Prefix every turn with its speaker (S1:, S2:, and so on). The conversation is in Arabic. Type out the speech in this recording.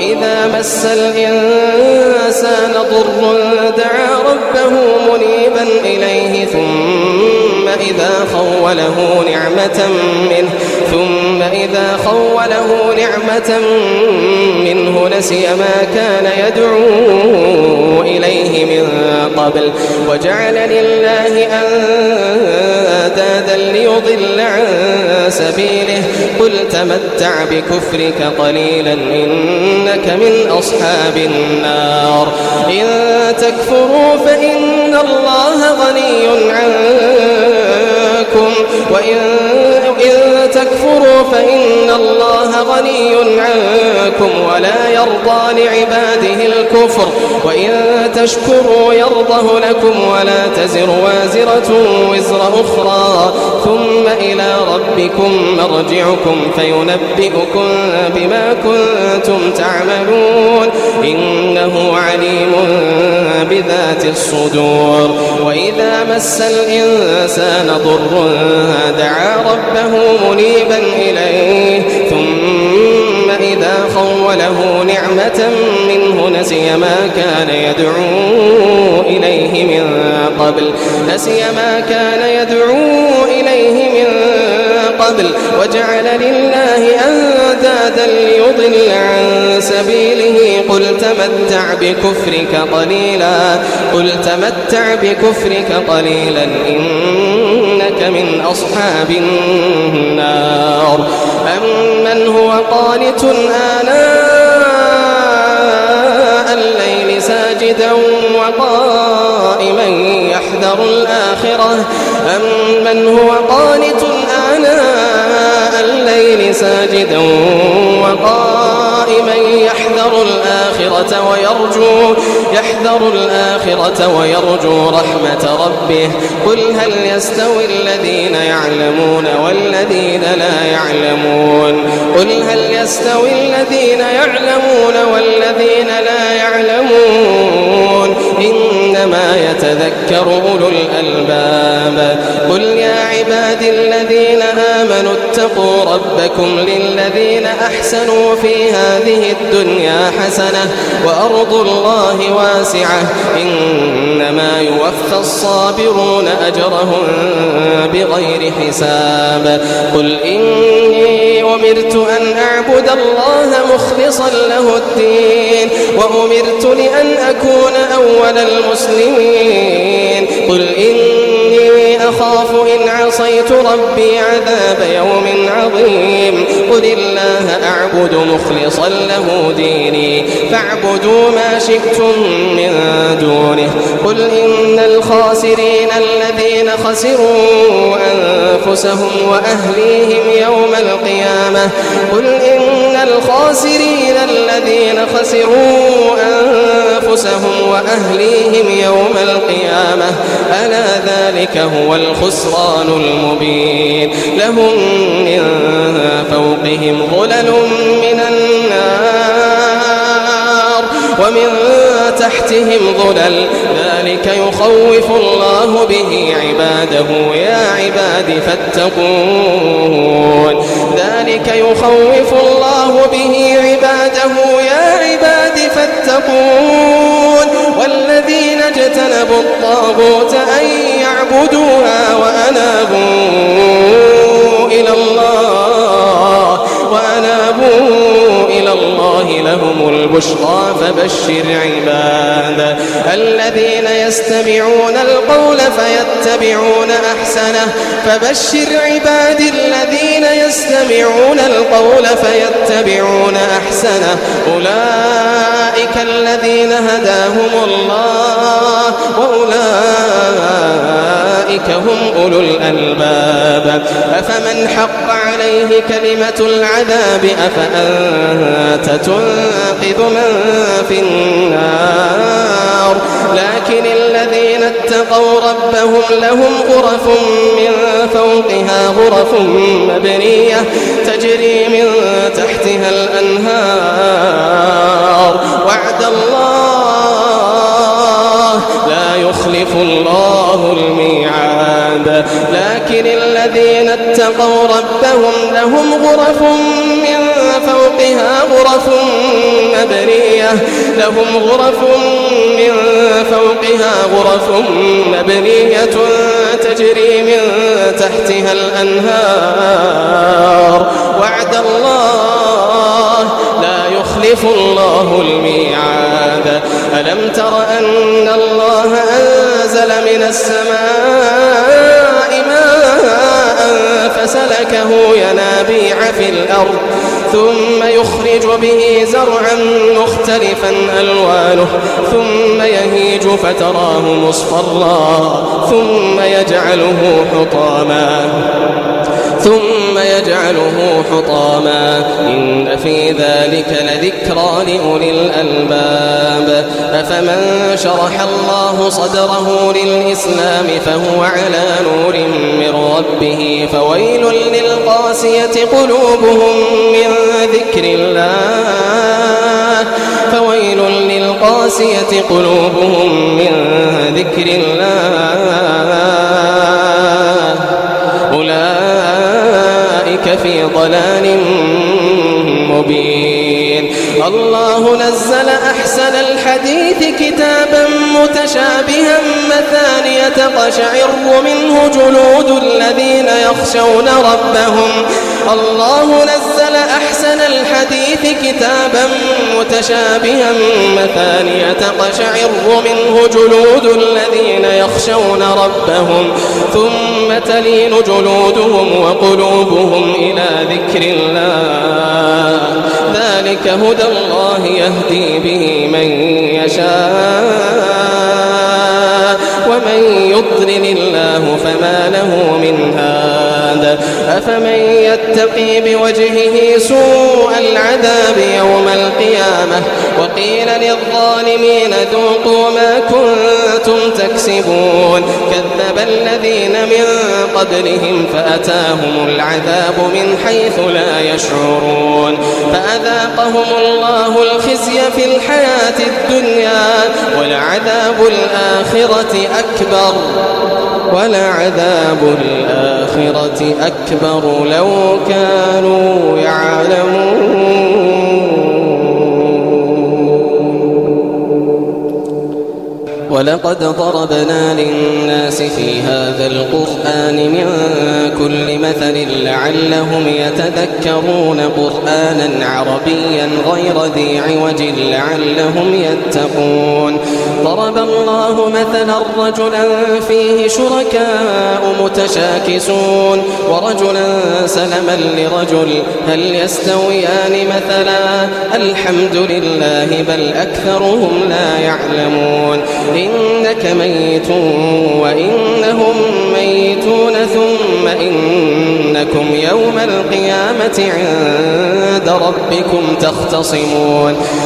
S1: وإذا مس الإنسان ضر دعا ربه منيبا إليه ثم إذا خوله نعمة منه نسي ما كان يدعو إليه من قبل وجعل لله أندادا ليضل عن سبيله قل تمتع بكفرك قليلا إنك من أصحاب النار إن تكفروا فإن الله غني عنكم ولا يرضى لعباده الكفر وإن تشكروا يرضه لكم ولا تزر وازرة وزر أخرى ثم إلى ربكم مرجعكم فينبئكم بما كنتم تعملون إنه عليم بذات الصدور وإذا مس الإنسان ضر دعا ربه منيبا إليه ثم إذا خوله نعمة منه نسي ما كان يدعو إليه من قبل وجعل لله أندادا ليضل عن سبيله قل تمتع بكفرك قليلا إنك من أصحاب النار أمن هو قانت آناء الليل ساجدا وقائما يحذر الآخرة ويرجو رحمة ربه قل هل يستوي الذين يعلمون والذين لا يعلمون إنما يتذكر أولو الألباب قل يا عبادي الذين آمنوا اتقوا ربكم للذين أحسنوا في هذه الدنيا حسنة وأرض الله واسعة إنما يوفى الصابرون أجرهم بغير حساب قل إني أمرت أن أعبد الله مخلصا له الدين وأمرت لأن أكون أول المسلمين قل إني أخاف إن عصيت ربي عذاب يوم عظيم قل الله أعبد مخلصا له ديني فاعبدوا ما شئتم من دونه قل إن الخاسرين الذين خسروا أنفسهم وأهليهم يوم القيامة ألا ذلك هو الخسران المبين لهم من فوقهم ظلل من النار ومن تحتهم ظلل ذلك يخوف الله به عباده يا عباد فاتقون والذين اجتنبوا الطاغوت أن يعبدوها وأنابوا إلى الله لهم البشرى فبشر عباد الذين يستمعون القول فيتبعون أحسنه أولئك الذين هداهم الله وأولئك هم أولو الألباب أفمن حق عليه كلمة العذاب أفأنت تنقذ من في النار لكن الذين اتقوا ربهم لهم غرف من فوقها غرف مبنية تجري من تحتها الأنهار وعد الله لا يخلف الله الميعاد لكن الذين اتقوا ربهم لهم غرف من فوقها غرف مبنية لهم غرف من فوقها غرف مبنية تجري من تحتها الأنهار وعد الله لا يخلف الله الميعاد ألم تر أن الله أنزل من السماء ماء فسلكه ينابيع في الأرض ثم يخرج به زرعا مختلفا ألوانه ثم يهيج فتراه مصفرا ثم يجعله حطاما إن في ذلك لذكرى لأولي الألباب أفمن شرح الله صدره للإسلام فهو على نور من ربه فويل للقاسية قلوبهم من ذكر الله أولئك في ضلال مبين الله نزل أحسن الحديث كتابا متشابها مثانية تقشعر منه جلود الذين يخشون ربهم الله نزل أحسن الحديث كتابا متشابها مثانية تقشعر منه جلود الذين يخشون ربهم ثم تلين جلودهم وقلوبهم إلى ذكر الله ذلك هدى الله يهدي به من يشاء ومن يضلل الله فما له من هاد أفمن يتقي بوجهه سوء العذاب يوم القيامة وقيل للظالمين ذوقوا ما كنتم تكسبون كذب الذين من قبلهم فأتاهم العذاب من حيث لا يشعرون فأذاقهم الله الخزي في الحياة الدنيا ولعذاب الآخرة أكبر لو كانوا يعلمون ولقد ضربنا للناس في هذا القرآن من كل مثل لعلهم يتذكرون قرآنا عربيا غير ذي عوج لعلهم يتقون ضرب الله مثلا رجلا فيه شركاء متشاكسون ورجلا سلما لرجل هل يستويان مثلا الحمد لله بل أكثرهم لا يعلمون إنك ميت وإنهم ميتون ثم إنكم يوم القيامة عند ربكم تختصمون